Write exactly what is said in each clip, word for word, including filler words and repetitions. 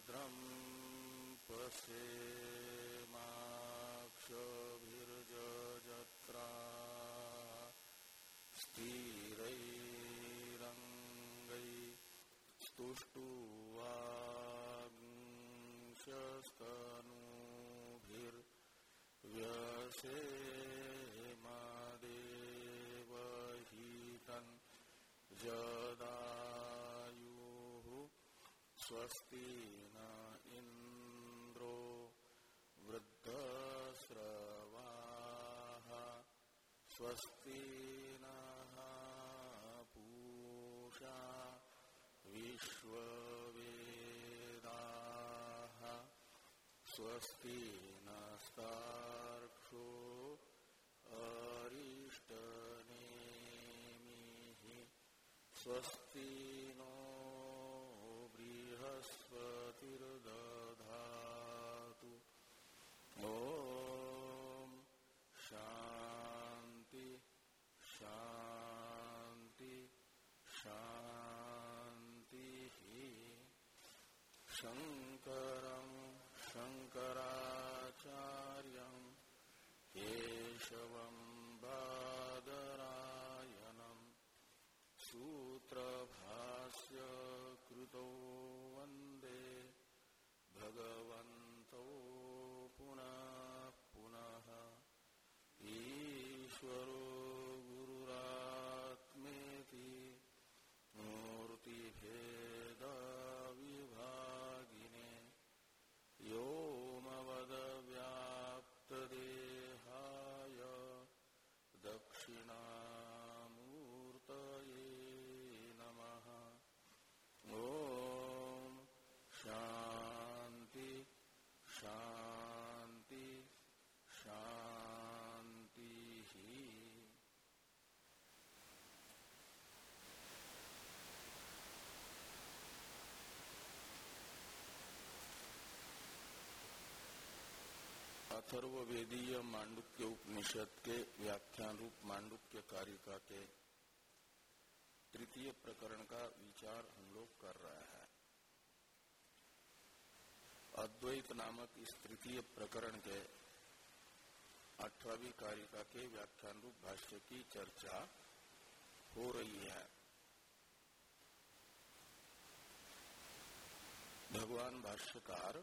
भद्रं पश्येमाक्षभिर्यजत्राः स्तुष्टुवागुंशस्तनूभिर्व्यसेमादेवहितं जदायुः स्वस्ति न इंद्रो वृद्धस्रवाः स्वस्ति नः पूषा विश्ववेदाः स्वस्ति नस्तार्क्ष्यो अरिष्टनेमिः स्वस्ति नो बृहस्पतिर्दधातु। ओम शांति शांति शांति। शंकरं शंकराचार्यं केशवं बादरायणं सूत्रभाष्य कृतो वंदे भगवन्तौ पुनः पुनः। ईश्वरो गुरुरात्मेति मूर्तिभेदविभागिने व्योमवद्व्याप्तदेहाय दक्षिणामूर्तये नमः। ओम शांति शांति शांति। अथर्ववेदीय मांडुक्य उपनिषद के व्याख्यान रूप मांडुक्य कारिका के तृतीय प्रकरण का विचार हम लोग कर रहे हैं। अद्वैत नामक इस तृतीय प्रकरण के अठारहवीं कारिका के व्याख्यान रूप भाष्य की चर्चा हो रही है। भगवान भाष्यकार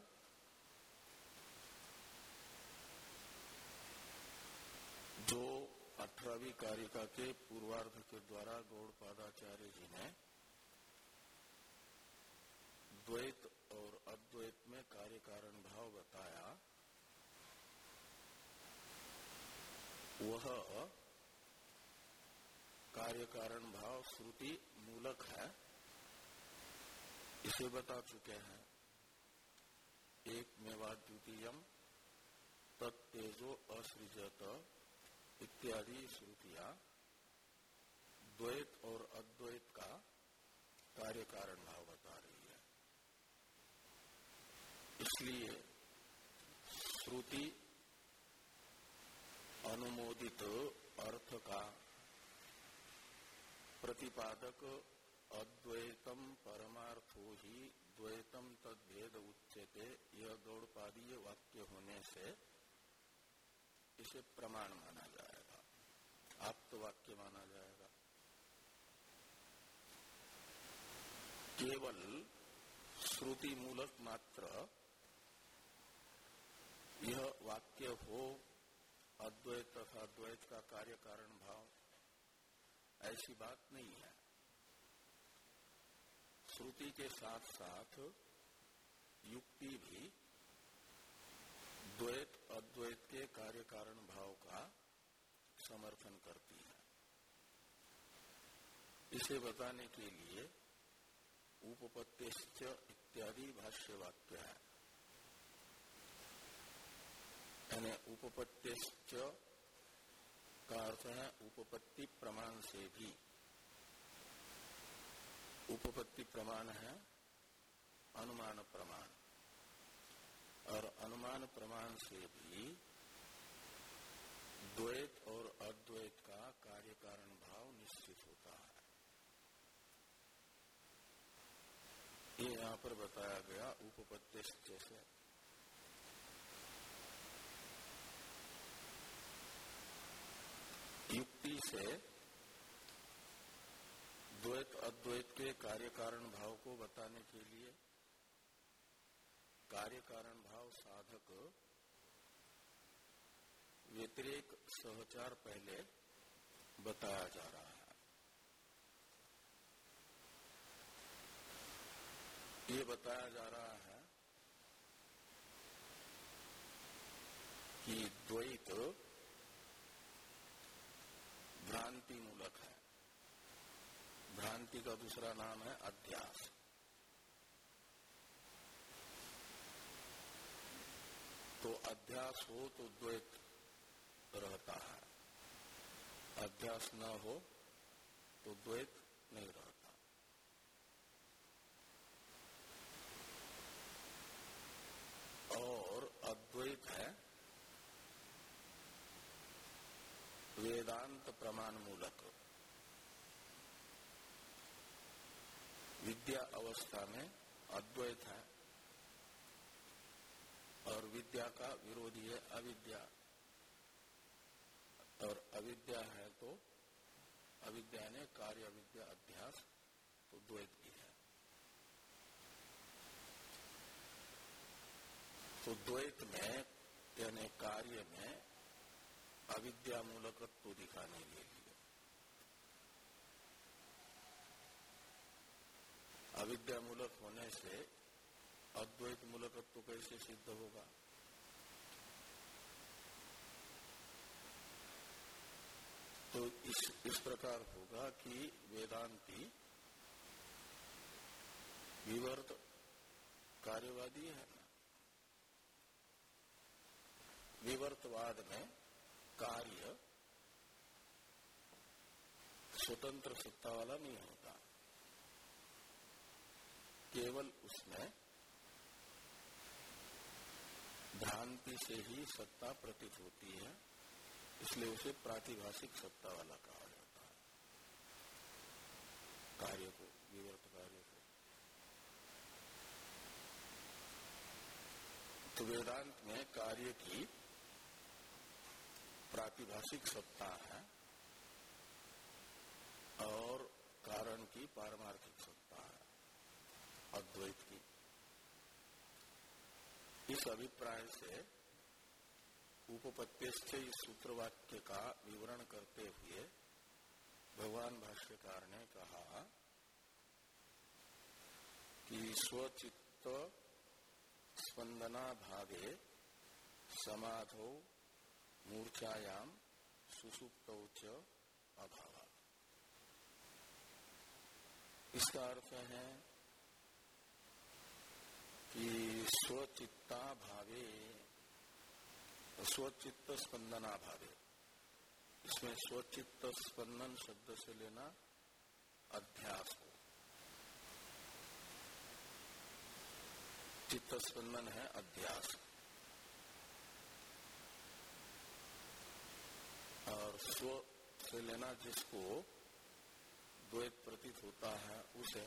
जो अठारहवीं कारिका के पूर्वार्ध के द्वारा गौड़पादाचार्य जी ने द्वैत और अद्वैत में कार्य कारण भाव बताया, वह कार्य कारण भाव श्रुति मूलक है, इसे बता चुके हैं। एक मेवा द्वितीयम तत्तेजो असृजत इत्यादि श्रुतियां द्वैत और अद्वैत का कार्य कारण भाव बता रही है। इसलिए श्रुति अनुमोदित अर्थ का प्रतिपादक अद्वैतम परमार्थो ही द्वैतम तद्भेद उच्यते, यह गौड़पादीय वाक्य होने से इसे प्रमाण माना जाएगा, आप्त वाक्य माना जाएगा। केवल श्रुति मूलक मात्र यह वाक्य हो अद्वैत तथा द्वैत का कार्य कारण भाव, ऐसी बात नहीं है। श्रुति के साथ साथ युक्ति भी द्वैत अद्वैत के कार्य कारण भाव का समर्थन करती है। इसे बताने के लिए उपपत्तिश्च इत्यादि भाष्य वाक्य है। यानी उपपत्तिश्च का अर्थ है उपपत्ति प्रमाण से भी। उपपत्ति प्रमाण है अनुमान प्रमाण, और अनुमान प्रमाण से भी द्वैत और अद्वैत का कार्य कारण भाव निश्चित होता है। ये यहाँ पर बताया गया उपपत्तिश्च से। युक्ति से द्वैत अद्वैत के कार्य कारण भाव को बताने के लिए कार्य कारण भाव साधक व्यतिरेक सहचार पहले बताया जा रहा है। ये बताया जा रहा है कि द्वैत भ्रांति मूलक है। भ्रांति का दूसरा नाम है अध्यास। तो अध्यास हो तो द्वैत रहता है, अध्यास न हो तो द्वैत नहीं रहता। और अद्वैत है वेदांत प्रमाण मूलक। विद्या अवस्था में अद्वैत है और विद्या का विरोधी है अविद्या, और अविद्या है तो अविद्या ने कार्य अविद्या अध्यास, तो द्वैत भी है। तो द्वैत में यानी कार्य में अविद्या मूलकत्व दिखाने के लिए अविद्या मूलक होने से अद्वैत मूलकत्व कैसे सिद्ध होगा? तो इस इस प्रकार होगा कि वेदांती विवर्त कार्यवादी है ना। विवर्तवाद में कार्य स्वतंत्र सत्ता वाला नहीं होता, केवल उसमें भ्रांति से ही सत्ता प्रतीत होती है, इसलिए उसे प्रातिभाषिक सत्ता वाला कहा जाता है। कार्य को, विवर्त कार्य को। तो वेदांत में कार्य की प्रातिभाषिक सत्ता है और कारण की पारमार्थिक सत्ता है अद्वैत की। इस अभिप्राय से उपपत्तिश्च इस सूत्र वाक्य का विवरण करते हुए भगवान भाष्यकार ने कहा कि स्वचित्त स्पंदना भावे समाधो मूर्छायाम सुसुप्तौ च अभाव। इसका अर्थ है कि स्वचित्ता भावे, स्वचित्त स्पंदना भावे, इसमें स्वचित्त स्पंदन शब्द से लेना अध्यास हो। चित्त स्पंदन है अध्यास, और स्व से लेना जिसको द्वैत प्रतीत होता है उसे।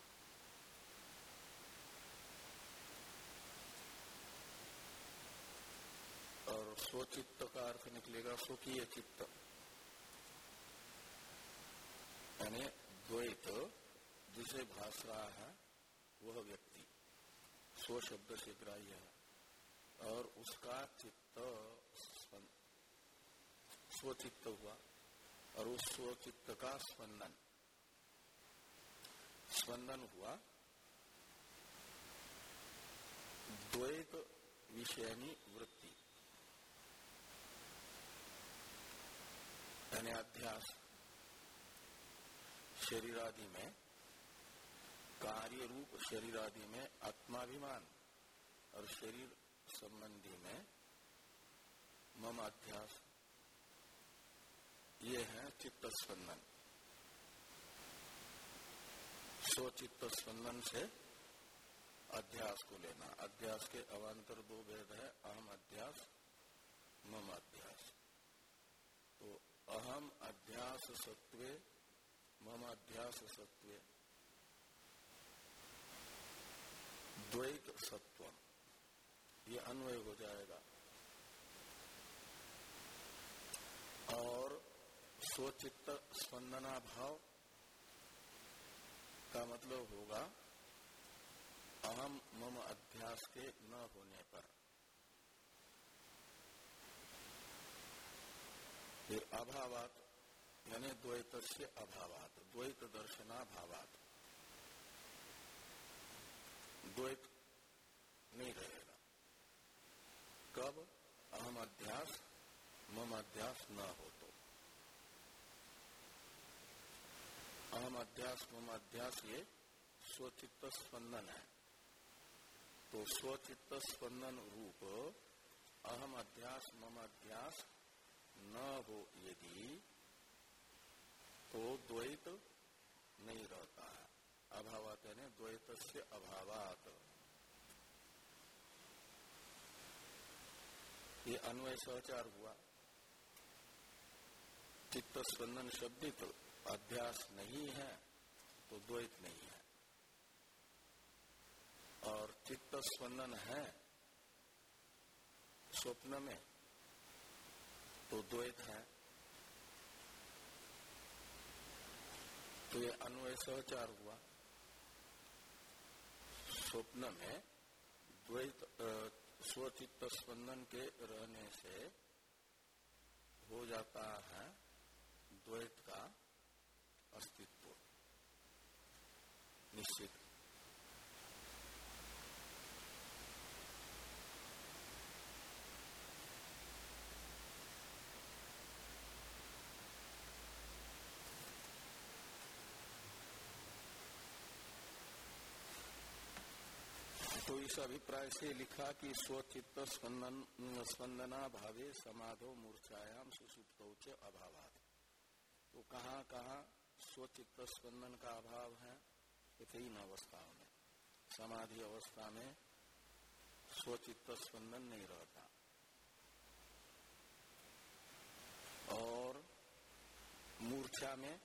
और स्वचित्त का अर्थ निकलेगा स्वकीय चित्त, यानी द्वैत जिसे भास रहा है वह व्यक्ति स्व शब्द से ग्राह्य है, और उसका चित्त स्वचित्त हुआ, और उस स्वचित्त का स्पंदन स्पंदन हुआ द्वैत विषयनी वृत्ति, यानी अध्यास। शरीरादि में, कार्य रूप शरीरादि में आत्माभिमान, और शरीर संबंधी में मम अध्यास, ये है चित्त स्पंदन। स्वचित्त स्पंदन से अध्यास को लेना। अध्यास के अवान्तर दो भेद है, अहम अध्यास, मम अध्यास। तो अहम अध्यास सत्वे, मम अध्यास सत्वे, सत्वम, ये अन्वय हो जाएगा। और स्वचित्त स्पंदना भाव का मतलब होगा अहम मम अध्यास के न होने पर। फिर अभावात यानी द्वैतस्य अभावात, द्वैत दर्शनाभावात, द्वैत नहीं रहेगा। कब? अहम अध्यास मम अध्यास न हो तो। अहम अध्यास मम अध्यास ये स्वचित्त स्पंदन है, तो स्वचित्त स्पंदन रूप अहम अध्यास मम अध्यास न हो यदि, तो द्वैत नहीं रहता है। अभावात यानी द्वैतस्य अभावात, ये अन्वय सहचार हुआ। चित्त स्पंदन शब्दित अध्यास नहीं है तो द्वैत नहीं है, और चित्त स्पंदन है स्वप्न में तो द्वैत है। तो ये अन्वय सहचार हुआ। स्वप्न में द्वैत स्वचित्त स्पंदन के रहने से हो जाता है द्वैत का अस्तित्व निश्चित। तो इस अभिप्राय से लिखा कि स्वचित्त स्पंदन स्पंदना भावे समाधो मूर्छायाम सुसुप्तौ च अभावात्। तो कहाँ कहाँ स्वचित्त स्पंदन का अभाव है? तीन अवस्थाओं में। समाधि अवस्था में स्वचित्त स्पंदन नहीं रहता, और मूर्छा में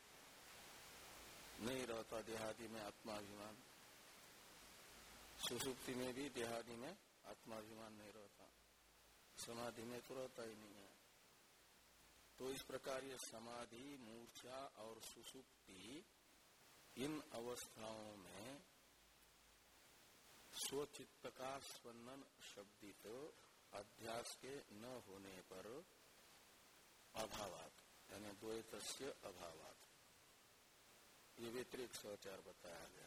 नहीं रहता देहादि में आत्माभिमान। सुसुप्ति में भी देहादि में आत्माभिमान नहीं रहता, समाधि में तो रहता ही नहीं है। तो इस प्रकार ये समाधि, मूर्छा और सुसुप्ति, इन अवस्थाओं में स्वचित्त का स्पंदन शब्दित अध्यास के न होने पर अभावात यानी द्वैतस्य अभावात, ये व्यतिरिक्त सहचार बताया गया।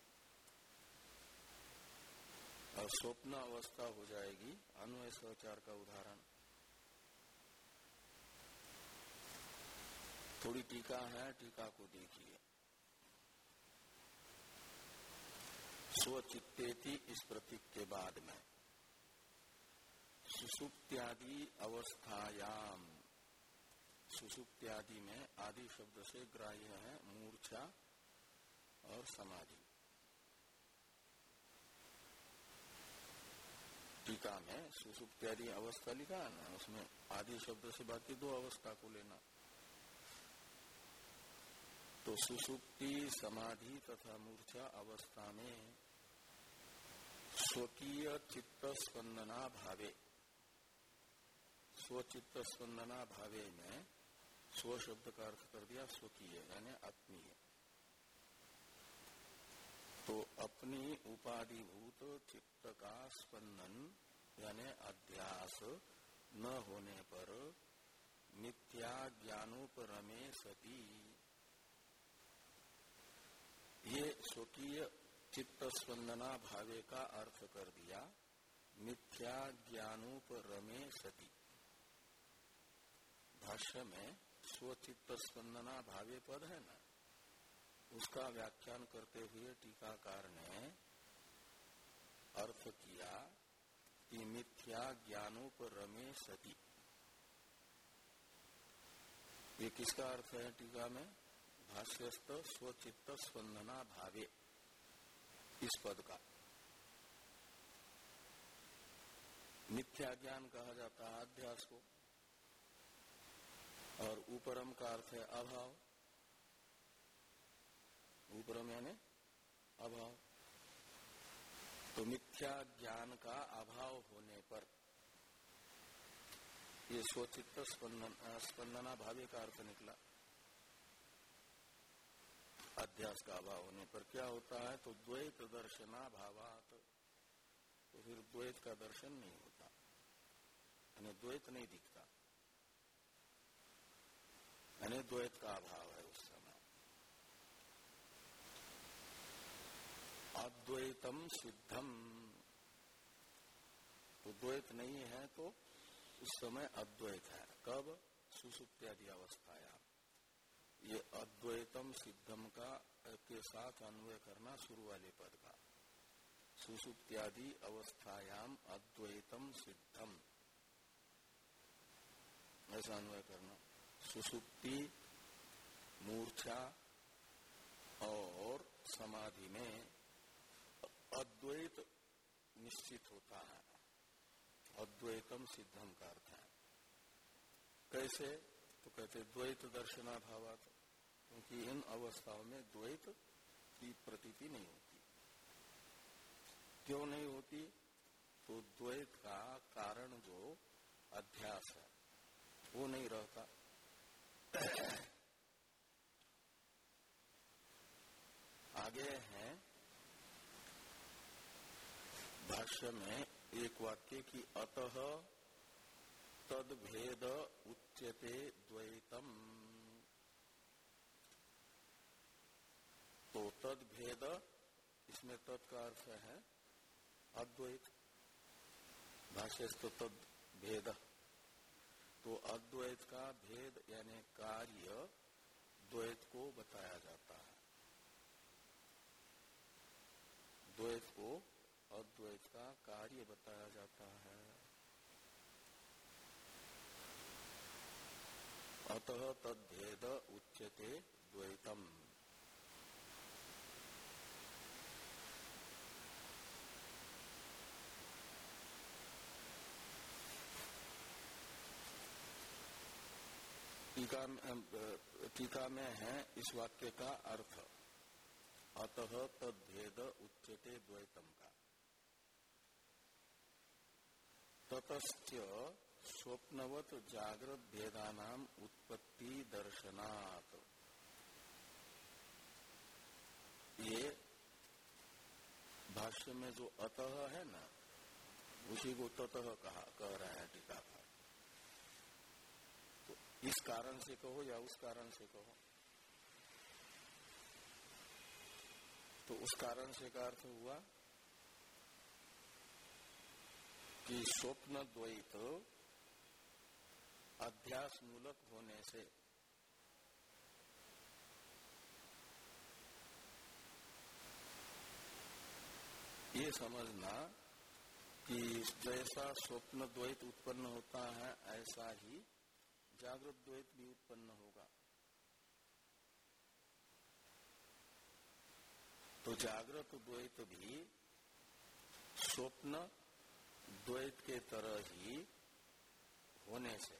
और स्वप्न अवस्था हो जाएगी अन्वय सहचार का उदाहरण। थोड़ी टीका है, टीका को देखिए। स्वचित्तेति इस प्रतीक के बाद में सुसुप्त्यादि अवस्थायाम, सुसुप्त्यादि में आदि शब्द से ग्राह्य है मूर्छा और समाधि। टीका में सुसुप्त्यादि अवस्था लिखा है ना, उसमें आदि शब्द से बाकी दो अवस्था को लेना। तो सुसुप्ति, समाधि तथा मूर्छा अवस्था में स्वकीय चित्त स्पंदना भावे, स्वचित्त स्पंदना भावे में स्व शब्द का अर्थ कर दिया स्वकीय यानी आत्मीय। तो अपनी उपाधिभूत चित्त का स्पंदन यानी अध्यास न होने पर मिथ्या ज्ञानोपरमे सती, ये स्वकीय चित्त स्पंदना भावे का अर्थ कर दिया मिथ्या ज्ञानोपरमे सती। भाष्य में स्वचित्त स्पंदना भावे पद है ना, उसका व्याख्यान करते हुए टीकाकार ने अर्थ किया कि मिथ्या ज्ञानोपरमे सती। ये किसका अर्थ है टीका में? भाष्यस्थ स्वचित्त स्पंदना भावे इस पद का। मिथ्या ज्ञान कहा जाता है अध्यास को, और उपरम का अर्थ है अभाव। उपरम यानी अभाव। तो मिथ्या ज्ञान का अभाव होने पर ये स्वचित्त स्पंदन स्पंदना भावे का अर्थ निकला। अध्यास का अभाव होने पर क्या होता है? तो द्वैत दर्शना भावात, तो फिर द्वैत का दर्शन नहीं होता, यानी द्वैत नहीं दिखता, यानी द्वैत का अभाव है उस समय। अद्वैतम सिद्धम, तो द्वैत नहीं है तो उस समय अद्वैत है। कब? सुषुप्त्यादि अवस्थायाम। ये अद्वैतम सिद्धम का के साथ अन्वय करना शुरू वाले पद का। सुषुप्त्यादि अवस्थायाम अद्वैतम सिद्धम, ऐसा अन्वय करना। सुषुप्ति, मूर्छा और समाधि में अद्वैत निश्चित होता है। अद्वैतम सिद्धम का अर्थ है। कैसे? तो कहते द्वैत दर्शनाभावात, क्योंकि इन अवस्थाओं में द्वैत की प्रतीति नहीं होती। क्यों नहीं होती? तो द्वैत का कारण जो अध्यास है वो नहीं रहता। आगे है भाष्य में एक वाक्य की अतः तद भेद उच्यते द्वैतम, तो तद भेद, इसमें तद का अर्थ है अद्वैत। भाष्यस्थ तद भेद, तो अद्वैत का भेद यानी कार्य द्वैत को बताया जाता है। द्वैत को अद्वैत का कार्य बताया जाता है। अतः तद्भेद उच्यते द्वैतम। टीका में, टीका में है इस वाक्य का अर्थ अतः तद्भेद उच्यते द्वैतम का। ततश्च स्वप्नवत जागृत भेदानाम उत्पत्ति दर्शनात्, ये भाष्य में जो अतः है ना, उसी को ततः कहा कह रहा है टीकाकार। तो इस कारण से कहो या उस कारण से कहो, तो उस कारण से का अर्थ हुआ कि स्वप्न द्वैत अध्यास मूलक होने से ये समझना कि जैसा स्वप्न द्वैत उत्पन्न होता है ऐसा ही जागृत द्वैत भी उत्पन्न होगा। तो जागृत द्वैत भी स्वप्न द्वैत के तरह ही होने से,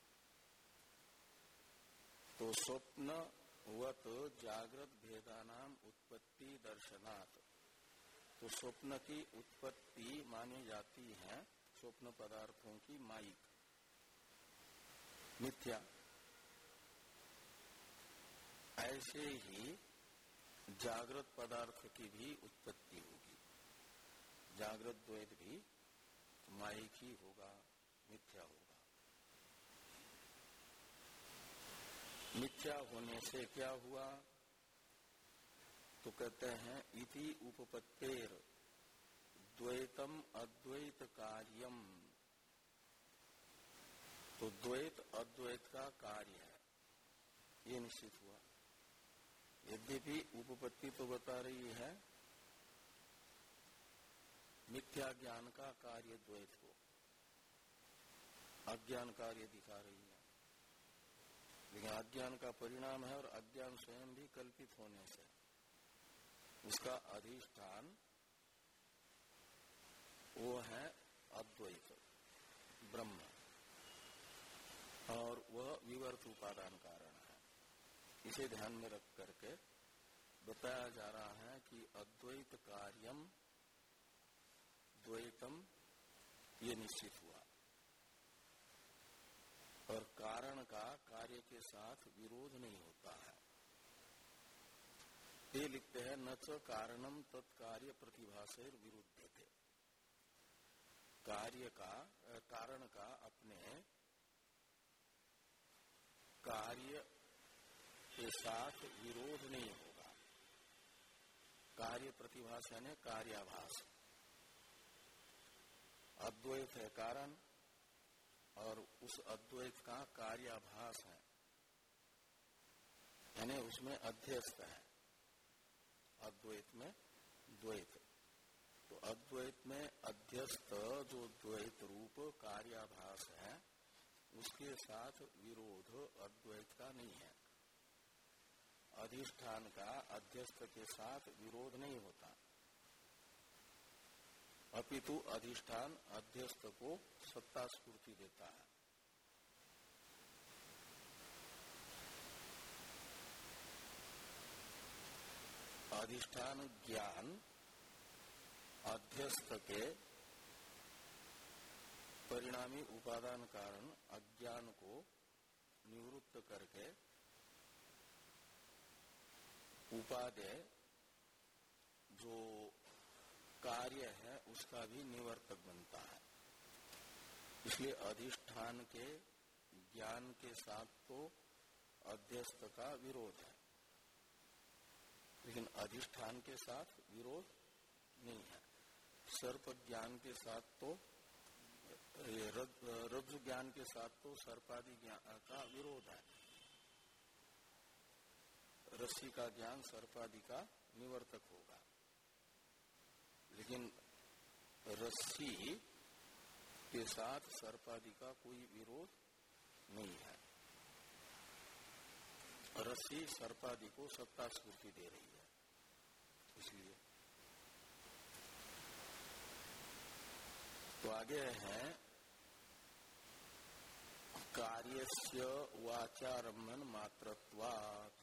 तो स्वप्न वत जागृत भेदानाम उत्पत्ति दर्शनात्, तो स्वप्न की उत्पत्ति मानी जाती है स्वप्न पदार्थों की माइक मिथ्या। ऐसे ही जागृत पदार्थ की भी उत्पत्ति होगी। जागृत द्वैत भी माइक ही होगा, मिथ्या होगा। मिथ्या होने से क्या हुआ? तो कहते हैं इति उपपत्तेर द्वैतम अद्वैत कार्यम, तो द्वैत अद्वैत का कार्य है, ये निश्चित हुआ। यद्यपि उपपत्ति तो बता रही है मिथ्या ज्ञान का कार्य द्वैत को, अज्ञान कार्य दिखा रही है, लेकिन अज्ञान का परिणाम है और अज्ञान स्वयं भी कल्पित होने से उसका अधिष्ठान वो है अद्वैत ब्रह्म, और वह विवर्त उपादान कारण है। इसे ध्यान में रख करके बताया जा रहा है कि अद्वैत कार्यम द्वैतम ये निश्चित हुआ। और कारण का कार्य के साथ विरोध नहीं होता है। ये लिखते हैं न च कारणम तत्कार्य प्रतिभासेर विरुद्धते। कार्य का कारण का अपने कार्य के साथ विरोध नहीं होगा। कार्य प्रतिभास यानी कार्याभास। अद्वैत है कारण और उस अद्वैत का कार्याभास है, यानी उसमें अध्यस्त है। अद्वैत में द्वैत, तो अद्वैत में अध्यस्त जो द्वैत रूप कार्याभास है उसके साथ विरोध अद्वैत का नहीं है। अधिष्ठान का अध्यस्त के साथ विरोध नहीं होता, अपितु अधिष्ठान अध्यस्त को सत्ता स्फूर्ति देता है। अधिष्ठान ज्ञान अध्यस्त के परिणामी उपादान कारण अज्ञान को निवृत्त करके उपादेय जो कार्य है उसका भी निवर्तक बनता है। इसलिए अधिष्ठान के ज्ञान के साथ तो अध्यस्त का विरोध है, लेकिन अधिष्ठान के साथ विरोध नहीं है। सर्प ज्ञान के साथ तो रज्जु ज्ञान के साथ तो सर्पादि ज्ञान का विरोध है। रस्सी का ज्ञान सर्पादि का निवर्तक होगा, लेकिन रस्सी के साथ सर्पादि का कोई विरोध नहीं है। रस्सी सर्पादि को सत्ता स्फूर्ति दे रही है, इसलिए। तो आगे है कार्यस्य वाचारम्भन मात्रत्वात्।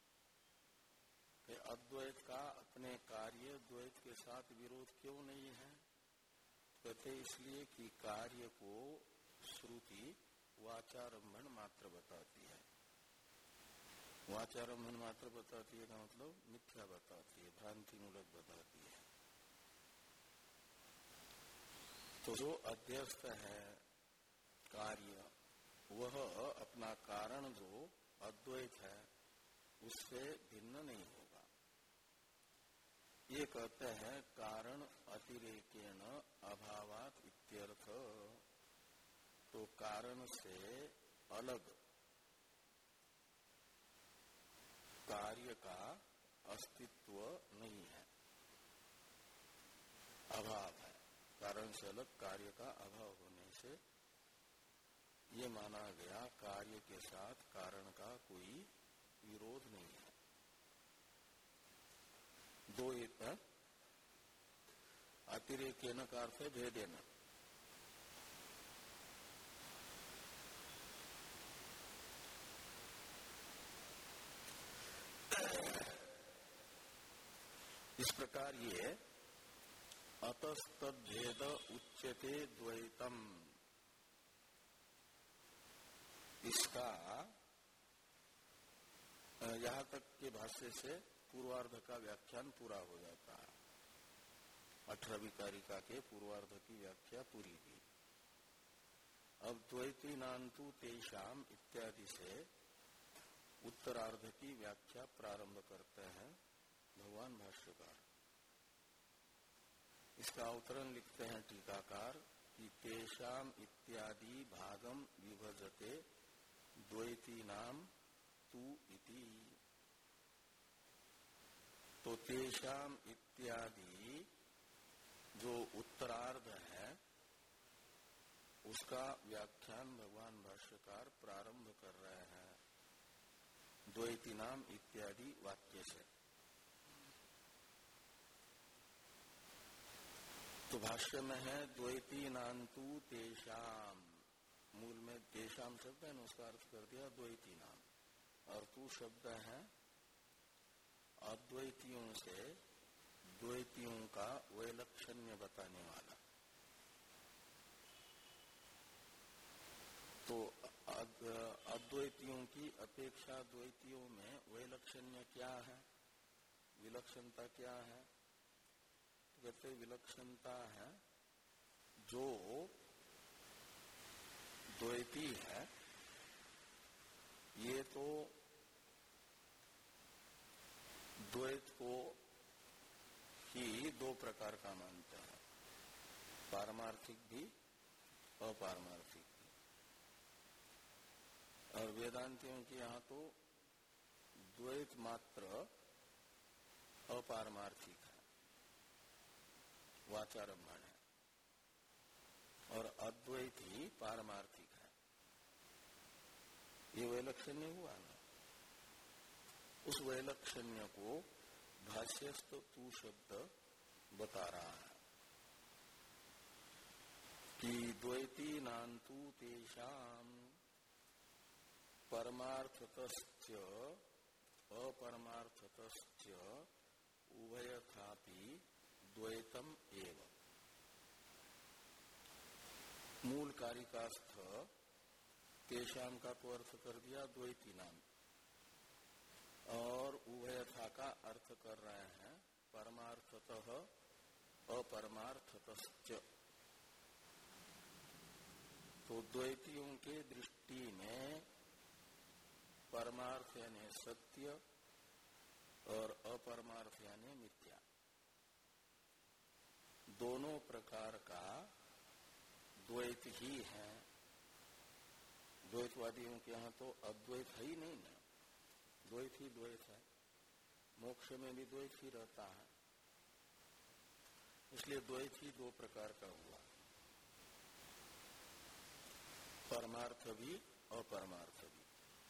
अद्वैत का अपने कार्य द्वैत के साथ विरोध क्यों नहीं है? कहते इसलिए कि कार्य को श्रुति वाचारम्भन मात्र बताती है। वाचारम्भन मात्र बताती है का मतलब मिथ्या बताती है, भ्रांति मूलक बताती है। तो जो अध्यस्त है कार्य, वह अपना कारण जो अद्वैत है उससे भिन्न नहीं होगा। ये कहते हैं कारण अतिरेकेण अभावात इत्यर्थ। तो कारण से अलग कार्य का अस्तित्व नहीं है, अभाव है। कारण से अलग कार्य का अभाव होने से ये माना गया कार्य के साथ कारण का कोई विरोध नहीं है। दो अतिरेकेन का अर्थ है भेदेन। इस प्रकार ये अतस्तद्भेद उच्यते द्वैतम, इसका यहाँ तक के भाष्य से पूर्वार्ध का व्याख्यान पूरा हो जाता है। अठारहवीं कारिका के पूर्वार्ध की व्याख्या पूरी की। अब द्वैती नान्तु तेषाम इत्यादि से उत्तरार्ध की व्याख्या प्रारंभ करते हैं भगवान भाष्यकार। इसका अवतरण लिखते हैं टीकाकार कि तेषाम इत्यादि भागम विभजते द्वैती नाम तु इति। तो तेषाम इत्यादि जो उत्तरार्ध है उसका व्याख्यान भगवान भाष्यकार प्रारंभ कर रहे हैं द्वैती नाम इत्यादि वाक्य से। तो भाष्य में है द्वैती नान्तु तेषाम, मूल में तेषाम शब्द है, उसका अर्थ कर दिया द्वैती नाम, और तू शब्द है अद्वैतियों से द्वैतियों का वैलक्षण्य बताने वाला। तो अद्वैतियों की अपेक्षा द्वैतियों में वैलक्षण्य क्या है, विलक्षणता क्या है? तो कहते विलक्षणता है जो द्वैती है ये तो द्वैत को ही दो प्रकार का मानते हैं, पारमार्थिक भी अपारमार्थिक भी। और वेदांतियों के यहाँ तो द्वैत मात्र अपारमार्थिक है, वाचारम्भण है, और अद्वैत ही पारमार्थिक है। ये वैलक्षण्य हुआ ना। उस वैलक्षण्य को भाष्यस्थ तू शब्द बता रहा है कि द्वैती नान्तु तेषाम परमार्थतश्च अपरमार्थतश्च उभयथापि द्वैतम एव। मूल कारिकास्थ तेषाम का तो अर्थ कर दिया द्वैती नाम, और उभयथा का अर्थ कर रहे हैं परमार्थतः अपरमार्थतश्च। तो द्वैतियों के दृष्टि में परमार्थ यानी सत्य और अपरमार्थ यानी मिथ्या, दोनों प्रकार का द्वैत ही है। द्वैतवादियों के यहाँ तो अद्वैत है ही नहीं ना, द्वैत ही द्वैत है। मोक्ष में भी द्वैत ही रहता है, इसलिए द्वैत ही दो प्रकार का हुआ, परमार्थ भी अपरमार्थ भी।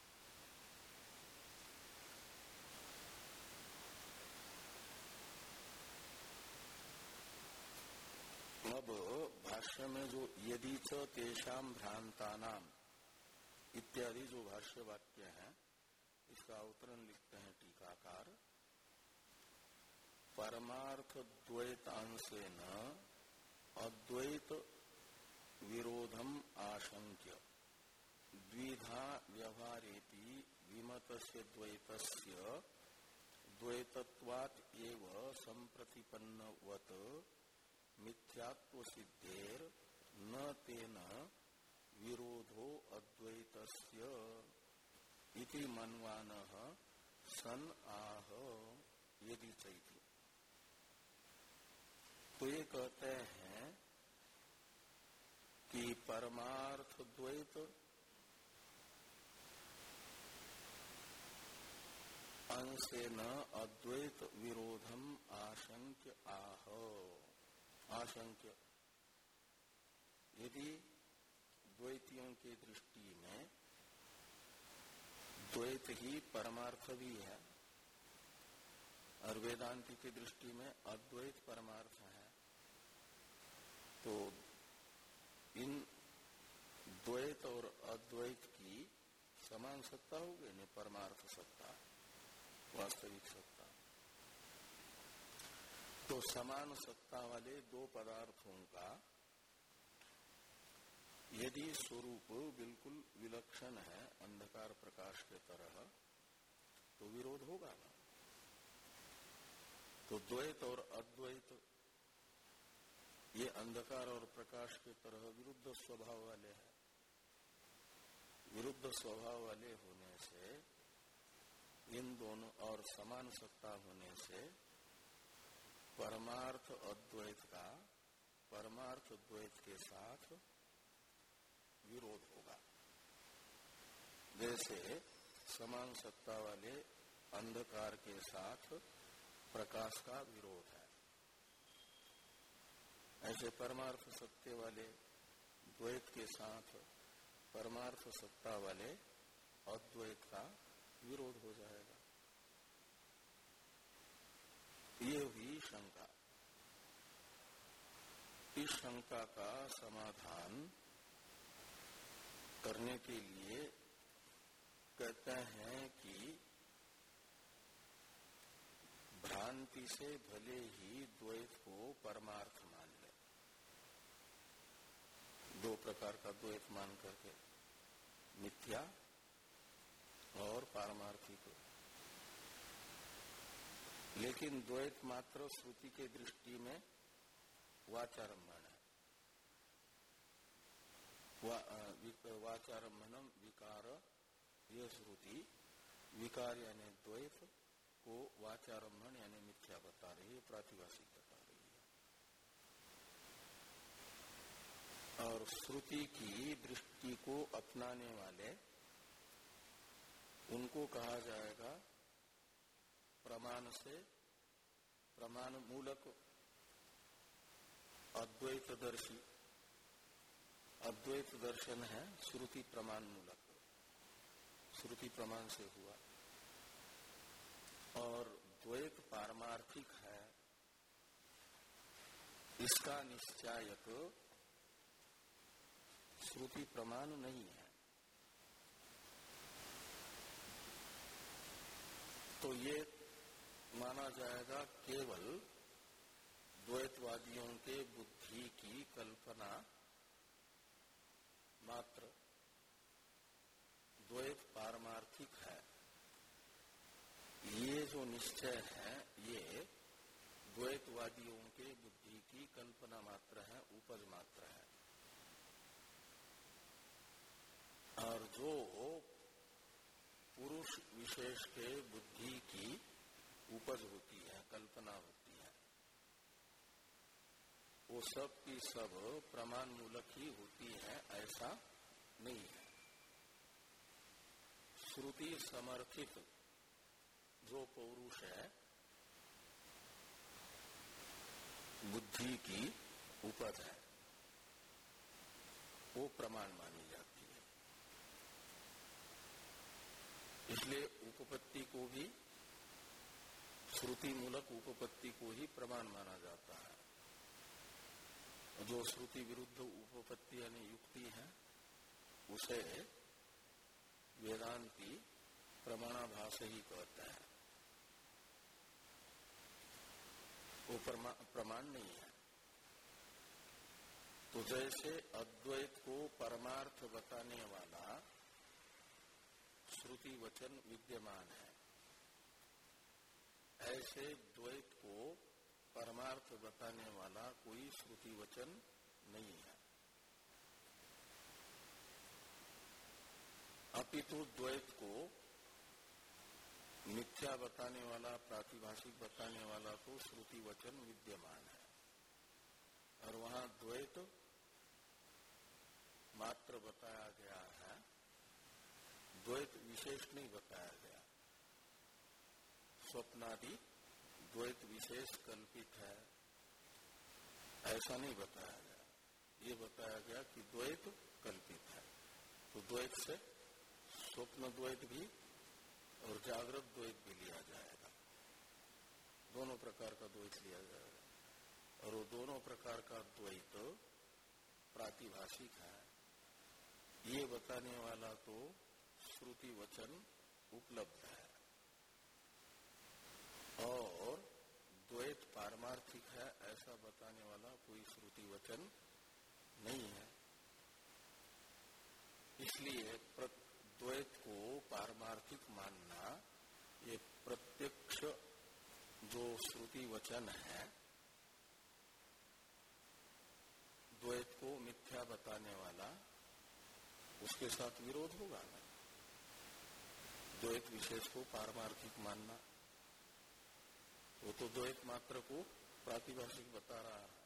अब भाष्य में जो यदि च तेषाम भ्रांतानाम इत्यादि जो भाष्य वाक्य है, इसका अवतरण लिखते हैं टीकाकार। परमार्थ द्वैतांशेन अद्वैत विरोधम आशंक्य द्विधा व्यवहारेति विमतस्य द्वैतस्य द्वैतत्वात् एव संप्रतिपन्नवत् मिथ्यात्व सिद्धेर न तेन विरोधो अद्वैतस्य इति मन्वानः सन आह यदि चैति। तो ये कहते हैं कि परमार्थ द्वैत अंशेन अद्वैत विरोधम आशंक्य आह। आशंक्य यदि द्वैतियों की दृष्टि में द्वैत ही परमार्थ भी है और वेदांति की दृष्टि में अद्वैत परमार्थ है, तो इन द्वैत और अद्वैत की समान सत्ता हो गई, नहीं परमार्थ सत्ता, वास्तविक सत्ता। तो समान सत्ता वाले दो पदार्थों का यदि स्वरूप बिल्कुल विलक्षण है अंधकार प्रकाश के तरह, तो विरोध होगा ना। तो द्वैत और अद्वैत ये अंधकार और प्रकाश के तरह विरुद्ध स्वभाव वाले हैं। विरुद्ध स्वभाव वाले होने से इन दोनों और समान सत्ता होने से परमार्थ अद्वैत का परमार्थ द्वैत के साथ विरोध होगा। जैसे समान सत्ता वाले अंधकार के साथ प्रकाश का विरोध है, ऐसे परमार्थ सत्य वाले द्वैत के साथ परमार्थ सत्ता वाले अद्वैत का विरोध हो जाएगा। ये हुई शंका। इस शंका का समाधान करने के लिए कहते हैं कि भ्रांति से भले ही द्वैत को परमार्थ मान ले, दो प्रकार का द्वैत मान करके मिथ्या और पारमार्थिक। लेकिन द्वैत मात्र श्रुति के दृष्टि में वाचारंभण है। वा, वाचारंभनम विकार, यह श्रुति विकार यानी द्वैत को वाचारंभण यानी मिथ्या बता रही है, प्रातिभाषिक बता रही है। और श्रुति की दृष्टि को अपनाने वाले उनको कहा जाएगा प्रमाण से, प्रमाण मूलक अद्वैतदर्शी। अद्वैत दर्शन है श्रुति प्रमाण मूलक, श्रुति प्रमाण से हुआ। और द्वैत पारमार्थिक है, इसका निश्चायक श्रुति प्रमाण नहीं है। तो ये माना जाएगा केवल द्वैतवादियों के बुद्धि की कल्पना मात्र। द्वैत पारमार्थिक है, ये जो निश्चय है ये द्वैतवादियों के बुद्धि की कल्पना मात्र है, उपज मात्र है। और जो पुरुष विशेष के बुद्धि की उपज होती है, कल्पना होती है, वो सब की सब प्रमाण मूलक ही होती है, ऐसा नहीं है। श्रुति समर्थित जो पौरुष है, बुद्धि की उपज है, वो प्रमाण मानी जाती है। इसलिए उपपत्ति को भी, श्रुति मूलक उपपत्ति को ही प्रमाण माना जाता है। जो श्रुति विरुद्ध उपपत्ति यानी युक्ति है, उसे वेदांती प्रमाणाभास ही कहते हैं, वो प्रमा, प्रमाण नहीं है। तो जैसे अद्वैत को परमार्थ बताने वाला श्रुति वचन विद्यमान है, ऐसे द्वैत को परमार्थ बताने वाला कोई श्रुति वचन नहीं है। अपितु द्वैत को मिथ्या बताने वाला, प्रातिभाषिक बताने वाला तो श्रुति वचन विद्यमान है, और वहां द्वैत मात्र बताया गया है, द्वैत विशेष नहीं बताया गया। स्वप्नादि द्वैत विशेष कल्पित है, ऐसा नहीं बताया गया। ये बताया गया कि द्वैत कल्पित है। तो द्वैत से स्वप्न द्वैत भी और जागृत द्वैत भी लिया जाएगा, दोनों प्रकार का द्वैत लिया जाएगा। और वो दोनों प्रकार का द्वैत प्रातिभाषिक है, ये बताने वाला तो श्रुति वचन उपलब्ध है। और द्वैत पारमार्थिक है ऐसा बताने वाला कोई श्रुति वचन नहीं है। इसलिए द्वैत को पारमार्थिक मानना, ये प्रत्यक्ष जो श्रुति वचन है, द्वैत को मिथ्या बताने वाला, उसके साथ विरोध होगा ना। द्वैत विशेष को पारमार्थिक मानना, वो तो द्वैत मात्र को प्रातिभाषिक बता रहा है।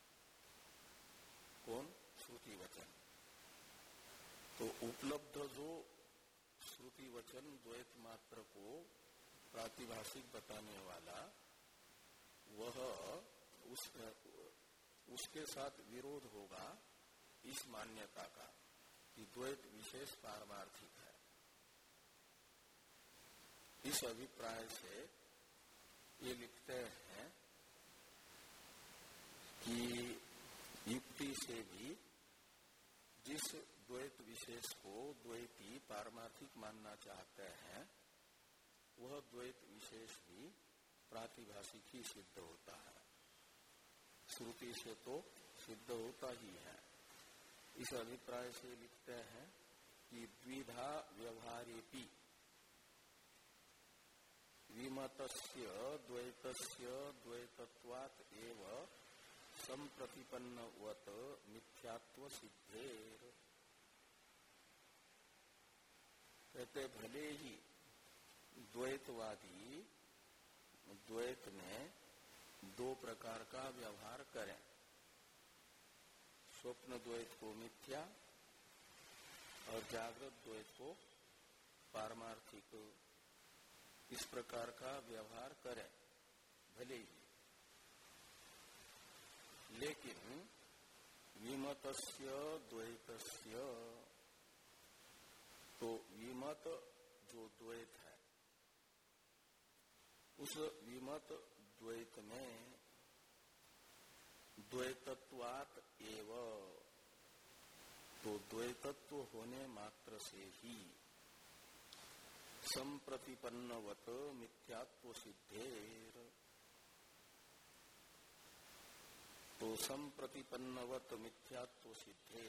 कौन? श्रुति वचन। तो उपलब्ध जो श्रुति वचन द्वैत मात्र को प्रातिभाषिक बताने वाला, वह उस, उसके साथ विरोध होगा इस मान्यता का कि द्वैत विशेष पारमार्थिक है। इस अभिप्राय से ये लिखते हैं कि युक्ति से भी जिस द्वैत विशेष को द्वैती पारमार्थिक मानना चाहते हैं, वह द्वैत विशेष भी प्रातिभाषिक ही सिद्ध होता है, श्रुति से तो सिद्ध होता ही है। इस अभिप्राय से लिखते हैं कि द्विधा व्यवहारेपि विमतस्य द्वैतस्य द्वैतत्वात् एव संप्रतिपन्नवत मिथ्यात्व सिद्धेर। कहते भले ही द्वैतवादी द्वैत में दो प्रकार का व्यवहार करें, स्वप्न द्वैत को मिथ्या और जागृत द्वैत को पारमार्थिक, इस प्रकार का व्यवहार करें भले ही, लेकिन विमतस्य द्वैतस्य, तो विमत जो द्वैत है उस विमत द्वैत में द्वैतत्वात् एव, तो द्वैतत्व होने मात्र से ही संप्रतिपन्नवत मिथ्यात्व सिद्धेर, तो संप्रतिपन्नवत मिथ्यात्व सिद्धे,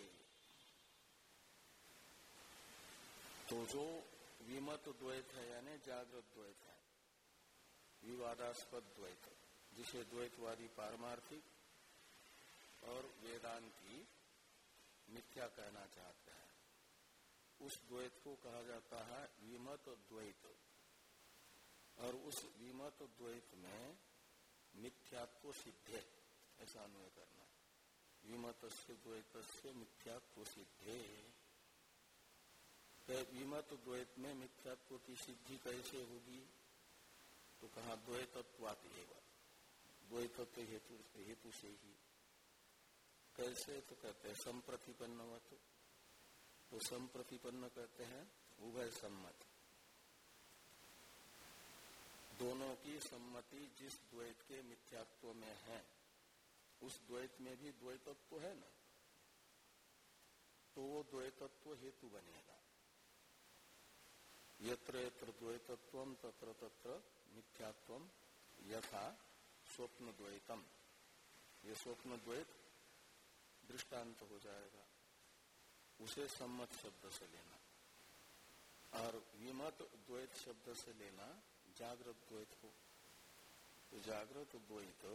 तो जो विमत द्वैत है यानी जागृत द्वैत है, विवादास्पद द्वैत, जिसे द्वैतवादी पारमार्थिक और वेदांती मिथ्या कहना चाहते हैं, उस द्वैत को कहा जाता है विमत द्वैत। और उस विमत द्वैत में मिथ्यात्व सिद्धे, ऐसा अन्वय करना, विमतस्य द्वैतस्य मिथ्यात्व सिद्धे। विमत द्वैत में मिथ्यात्व की सिद्धि कैसे होगी? तो कहा द्वैतत्वात् एव, द्वैतत्व हेतु हेतु से ही। कैसे? तो कहते हैं संप्रतिपन्नवत, तो संप्रतिपन्न कहते हैं उभय सम्मत, दोनों की सम्मति जिस द्वैत के मिथ्यात्व में है उस द्वैत में भी द्वैतत्व है ना, तो वो द्वैतत्व हेतु बनेगा। यत्र यत्र द्वैतत्वम तत्र तत्र मिथ्यात्वम यथा स्वप्न द्वैतम, ये स्वप्न द्वैत दृष्टांत हो जाएगा, उसे सम्मत शब्द से लेना, और विमत द्वैत शब्द से लेना जागृत द्वैत को। तो जागृत द्वैत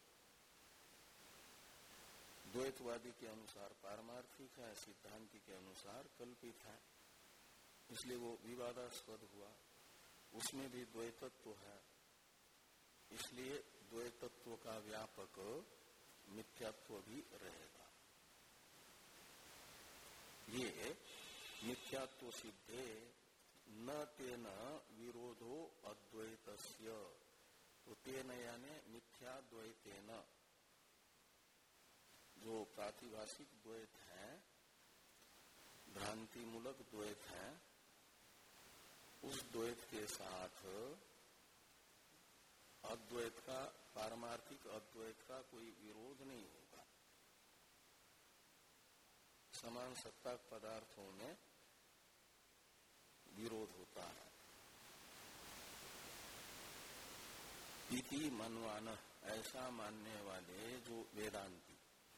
द्वैतवादी के अनुसार पारमार्थिक है, सिद्धांति के अनुसार कल्पित है, इसलिए वो विवादास्पद हुआ। उसमें भी द्वैतत्व है, इसलिए द्वैतत्व का व्यापक मिथ्यात्व भी रहेगा। ये मिथ्यात्व सिद्धे न तेन विरोधो अद्वैतस्य, तो तेन यानी मिथ्या द्वैतेन, जो प्रातिभाषिक द्वैत है, भ्रांति मूलक द्वैत है, उस द्वैत के साथ अद्वैत का, पारमार्थिक अद्वैत का कोई विरोध नहीं होगा। समान सत्ताक पदार्थों में विरोध होता है। इति मनवान, ऐसा मानने वाले जो वेदांती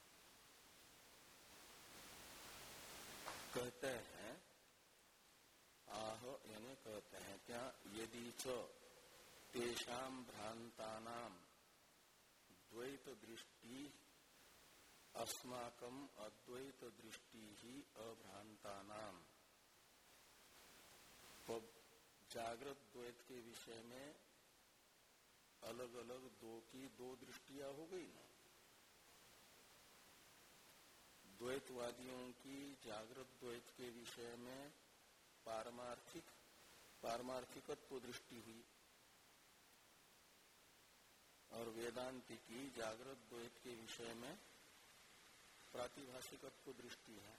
कहते हैं, आह यानी कहते हैं क्या, यदि च तेषाम भ्रांतानाम द्वैत दृष्टि अस्माकम अद्वैत दृष्टि ही अभ्रांतानाम, तो जागृत द्वैत के विषय में अलग अलग दो की दो दृष्टियां हो गई ना। द्वैतवादियों की जागृत द्वैत के विषय में पारमार्थिक पारमार्थिकत्व दृष्टि हुई, और वेदांति की जागृत द्वैत के विषय में प्रातिभाषिकत्व दृष्टि है।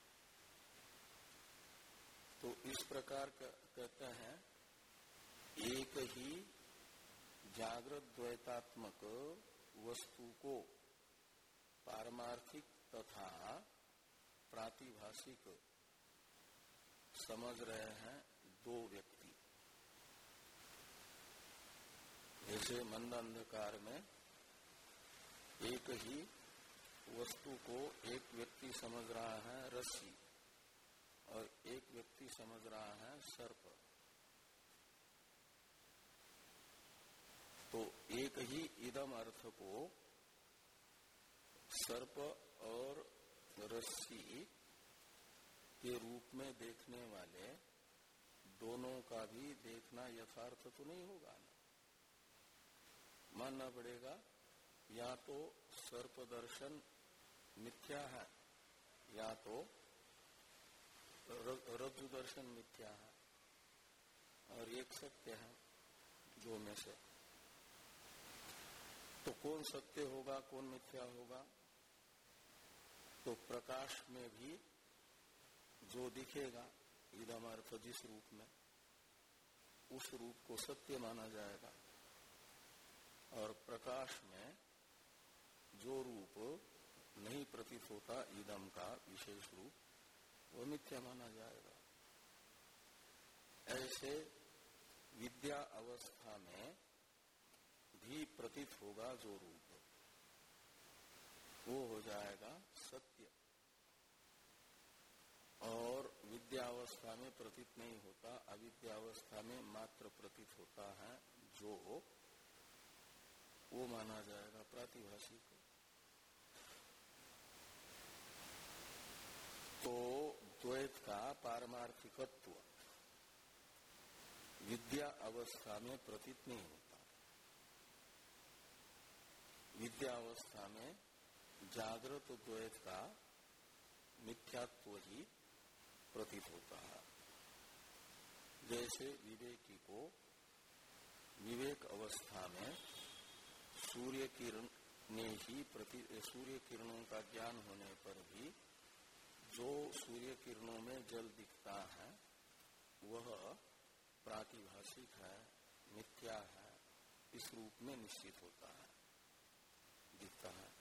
तो इस प्रकार कहते हैं, एक ही जागृत द्वैतात्मक वस्तु को पारमार्थिक तथा प्रातिभाषिक समझ रहे हैं दो व्यक्ति। जैसे मंद अंधकार में एक ही वस्तु को एक व्यक्ति समझ रहा है रस्सी, और एक व्यक्ति समझ रहा है सर्प, तो एक ही इदम अर्थ को सर्प और रस्सी के रूप में देखने वाले दोनों का भी देखना यथार्थ तो नहीं होगा ना। मानना पड़ेगा या तो सर्प दर्शन मिथ्या है या तो रज्जु दर्शन मिथ्या है, और एक सत्य है, दो में से। तो कौन सत्य होगा कौन मिथ्या होगा? तो प्रकाश में भी जो दिखेगा इदम अर्थ जिस रूप में, उस रूप को सत्य माना जाएगा, और प्रकाश में जो रूप नहीं प्रतीत होता इदम का विशेष रूप, वो मिथ्या माना जाएगा। ऐसे विद्या अवस्था में भी प्रतीत होगा जो रूप, वो हो जाएगा सत्य, और विद्यावस्था में प्रतीत नहीं होता, अविद्यावस्था में मात्र प्रतीत होता है जो, वो माना जाएगा प्रातिभाषिक। तो द्वैत का पारमार्थिकत्व विद्या अवस्था में प्रतीत नहीं होता। विद्या अवस्था में जागृत द्वैत का मिथ्यात्व ही प्रतीत होता है। जैसे विवेकी को विवेक अवस्था में सूर्य किरण ने ही प्रति सूर्य किरणों का ज्ञान होने पर भी जो सूर्य किरणों में जल दिखता है वह प्रातिभाषिक है, मिथ्या है, इस रूप में निश्चित होता है, दिखता है।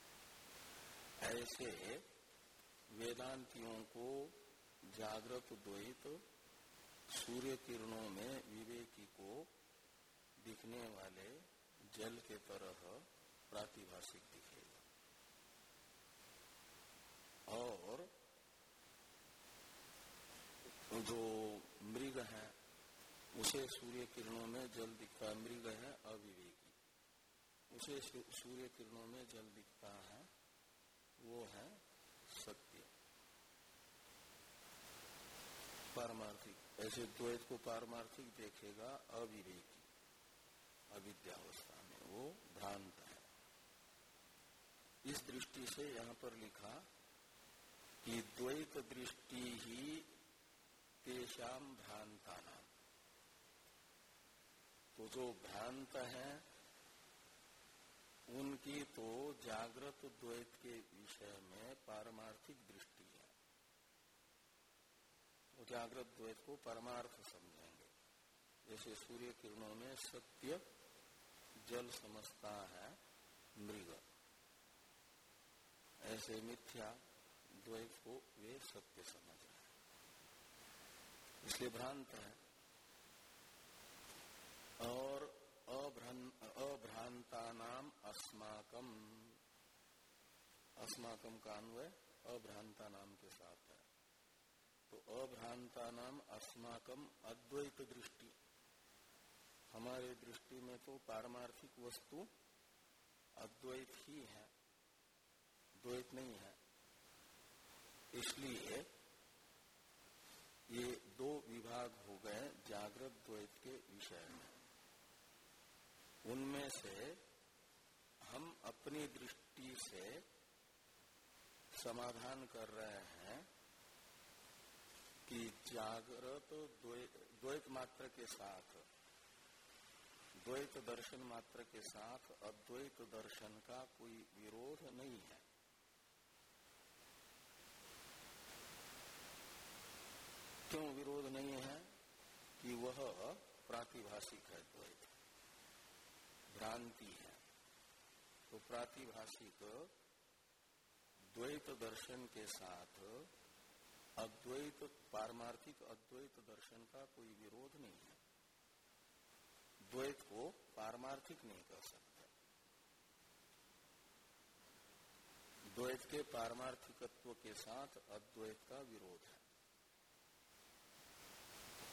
ऐसे वेदांतियों को जागृत द्वैत सूर्य किरणों में विवेकी को दिखने वाले जल के तरह प्रातिभाषिक दिखेगा, और जो मृग है उसे सूर्य किरणों में जल दिखता है, मृग है अविवेकी, उसे सूर्य किरणों में जल दिखता है, वो है सत्य पारमार्थिक। ऐसे द्वैत को पारमार्थिक देखेगा अविवेकी, अविद्यावस्था में वो भ्रांत है। इस दृष्टि से यहाँ पर लिखा कि द्वैत दृष्टि ही तेषाम भ्रांतानाम। तो जो भ्रांत है उनकी तो जागृत द्वैत के विषय में पारमार्थिक दृष्टि है, वो जागृत द्वैत को परमार्थ समझेंगे। जैसे सूर्य किरणों में सत्य जल समझता है मृग, ऐसे मिथ्या द्वैत को वे सत्य समझ रहे हैं, इसलिए भ्रांत है। और अभ्रांता नाम अस्माकम, अस्माकम का अन्वय अभ्रांता नाम के साथ है। तो अभ्रांता नाम अस्माकम अद्वैत दृष्टि, हमारे दृष्टि में तो पारमार्थिक वस्तु अद्वैत ही है, द्वैत नहीं है। इसलिए ये दो विभाग हो गए जागृत द्वैत के विषय में। उनमें से हम अपनी दृष्टि से समाधान कर रहे हैं कि जागृत द्वैत मात्र के साथ, द्वैत दर्शन मात्र के साथ अद्वैत दर्शन का कोई विरोध नहीं है। क्यों विरोध नहीं है? कि वह प्रातिभाषिक है, द्वैत भ्रांति है। तो प्रातिभाषिक द्वैत दर्शन के साथ अद्वैत पारमार्थिक अद्वैत दर्शन का कोई विरोध नहीं है। द्वैत को पारमार्थिक नहीं कर सकते। द्वैत के पारमार्थिकत्व के साथ अद्वैत का विरोध है।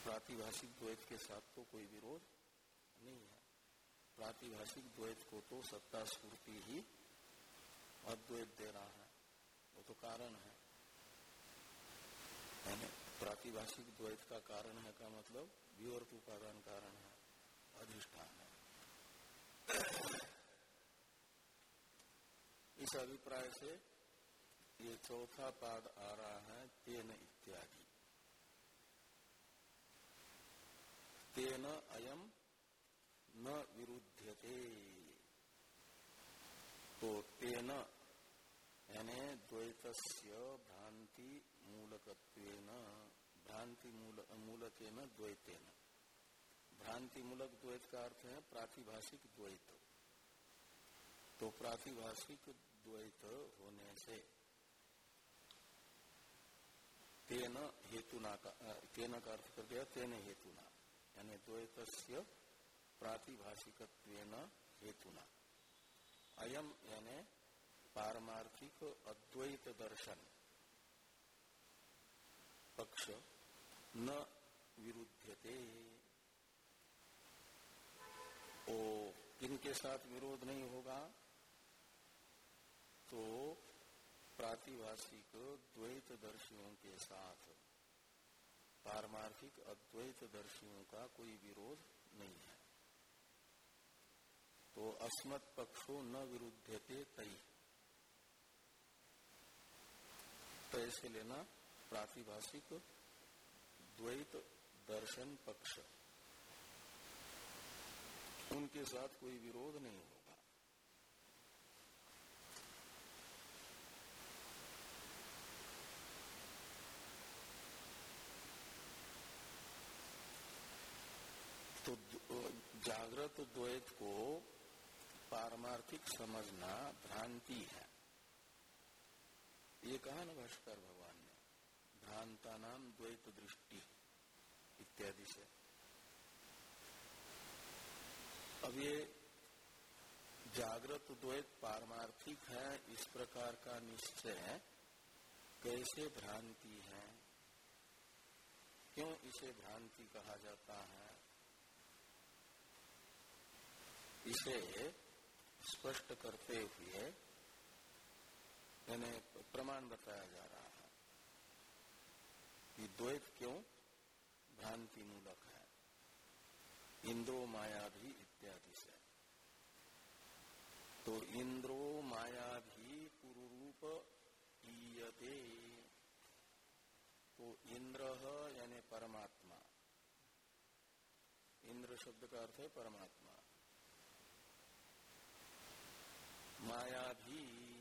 प्रातिभाषिक द्वैत के साथ तो कोई विरोध नहीं है। प्रातिभाषिक द्वैत को तो सत्ता स्फूर्ति ही अद्वैत दे रहा है, वो तो कारण है। यानी प्रातिभाषिक द्वैत का कारण है का मतलब विवर्त उपादान कारण है, अधिष्ठान है। इस अभिप्राय से ये चौथा पाद आ रहा है तेन इत्यादि। तेन अयम न विरुध्यते, तो तेन यानी द्वैतस्य भ्रांति मूलकत्वेन, भ्रांति मूल मूलकेन द्वैतेन। भ्रांति मूलक द्वैत का अर्थ है प्रातिभाषिक द्वैत। तो प्रातिभाषिक द्वैत होने से तेन हेतुना का, तेन का अर्थ कर दिया तेन हेतुना, यानी द्वैतस्य प्रातिभाषिकत्वेन हेतुना। अयम यानी पारमार्थिक अद्वैत दर्शन पक्ष न विरुध्यते। ओ किनके साथ विरोध नहीं होगा? तो प्रातिभाषिक द्वैत दर्शियों के साथ पारमार्थिक अद्वैत दर्शियों का कोई विरोध नहीं है। तो अस्मत् पक्षो न विरुध्यते तई, तो ऐसे लेना प्रातिभाषिक द्वैत दर्शन पक्ष, उनके साथ कोई विरोध नहीं होगा। तो जागृत द्वैत को पारमार्थिक समझना भ्रांति है, ये कहा ना भाष्कर भगवान ने, भ्रांता नाम द्वैत दृष्टि इत्यादि से। अब ये जागृत द्वैत पारमार्थिक है, इस प्रकार का निश्चय कैसे भ्रांति है? क्यों इसे भ्रांति कहा जाता है? इसे स्पष्ट करते हुए यानी प्रमाण बताया जा रहा है कि द्वैत क्यों भ्रांति मूलक है, इंद्रो माया भी इत्यादि से। तो इंद्रो माया भी पुरुरूप ईयते, तो इंद्र यानी परमात्मा, इंद्र शब्द का अर्थ है परमात्मा। माया भी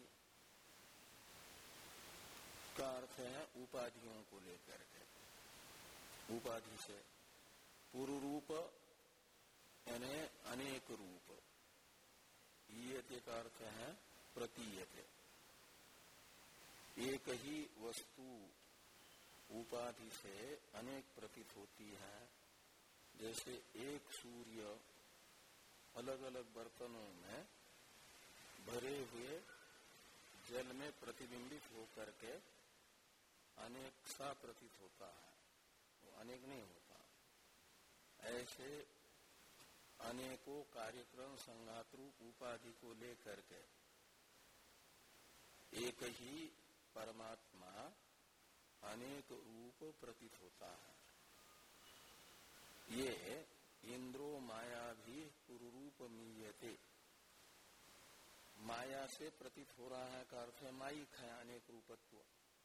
का अर्थ है उपाधियों को लेकर के, उपाधि से। पुरुरूप यानी अनेक रूप, ईयते का अर्थ है प्रतीयते। एक ही वस्तु उपाधि से अनेक प्रतीत होती है। जैसे एक सूर्य अलग अलग बर्तनों में भरे हुए जल में प्रतिबिंबित होकर के अनेक सा प्रतीत होता है, वो अनेक नहीं होता। ऐसे अनेकों कार्यक्रम संघात रूप उपाधि को लेकर के एक ही परमात्मा अनेक रूप प्रतीत होता है। ये इंद्रो माया भी पुरुरूप मीयते, माया से प्रतीत हो रहा है का अर्थ है माइक है अनेक रूपत्व,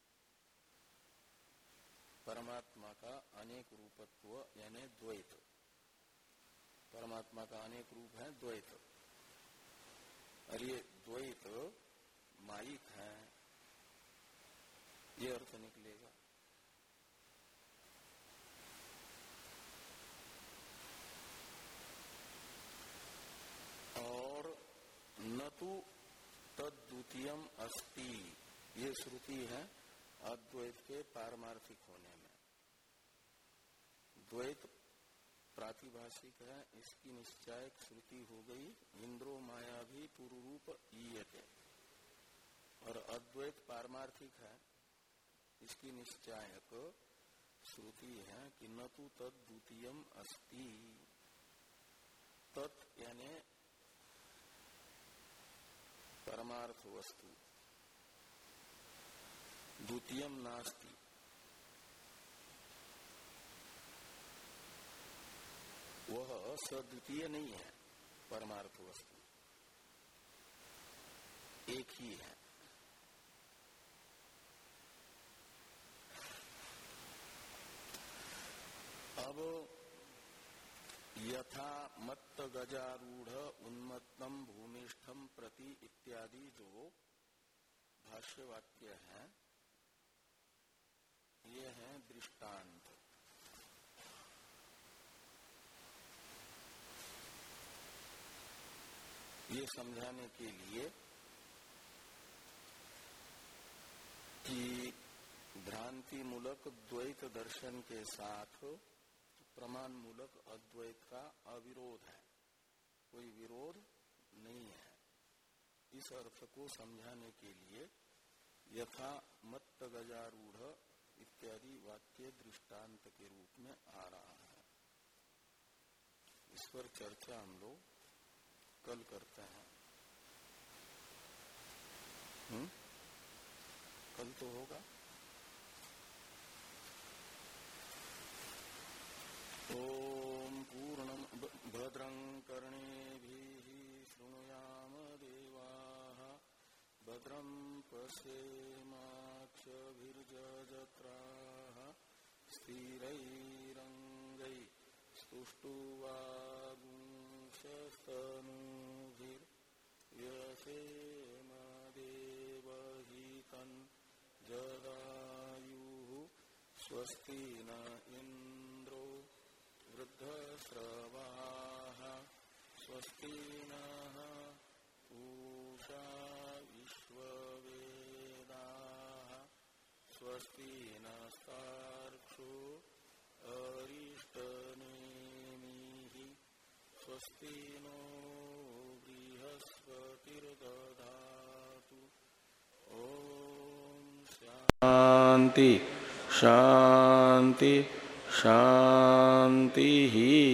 परमात्मा का अनेक रूपत्व यानी द्वैत, परमात्मा का अनेक रूप है द्वैत, और ये द्वैत माइक है, ये अर्थ निकलेगा। और न तो तद्द्वितीयम अस्ति, ये श्रुति है अद्वैत के पारमार्थिक होने में। द्वैत प्रातिभाषिक है, इसकी निश्चायक श्रुति हो गई इंद्रो माया भी पुरुरूप ईयते, और अद्वैत पारमार्थिक है, इसकी निश्चायक श्रुति है कि न तो तद द्वितीयम अस्ति, तत् यानी परमार्थ वस्तु, द्वितीयम नास्ति, वह सद्वितीय नहीं है। परमार्थ वस्तु एक ही है। अब यथा मत्त गजारूढ़ उन्मत्तम भूमिष्ठम प्रति इत्यादि जो भाष्य वाक्य है, ये है दृष्टांत। ये समझाने के लिए कि भ्रांति मूलक द्वैत दर्शन के साथ प्रमाण मूलक अद्वैत का अविरोध है, कोई विरोध नहीं है। इस अर्थ को समझाने के लिए यथा मत्त गजारूढ़ इत्यादि वाक्य दृष्टांत के रूप में आ रहा है। इस पर चर्चा हम लोग कल करते हैं। हुँ? कल तो होगा। ओम पूर्णम भद्रं कर्णेभिः शृणुयाम देवाः, भद्रं पश्येमाक्षभिर्यजत्राः, स्थिरैरङ्गैः स्तुष्टुवागुंसस्तनूभिर्यसेम देवहितं जदायुः। स्वस्ति न इन्द्रो वृद्धश्रवाः, स्वस्ति नः पूषा विश्ववेदाः, स्वस्ति नस्तार्क्ष्यो अरिष्टनेमिः, स्वस्ति नो बृहस्पतिर्दधातु। ओम शांति शांति शांति ही।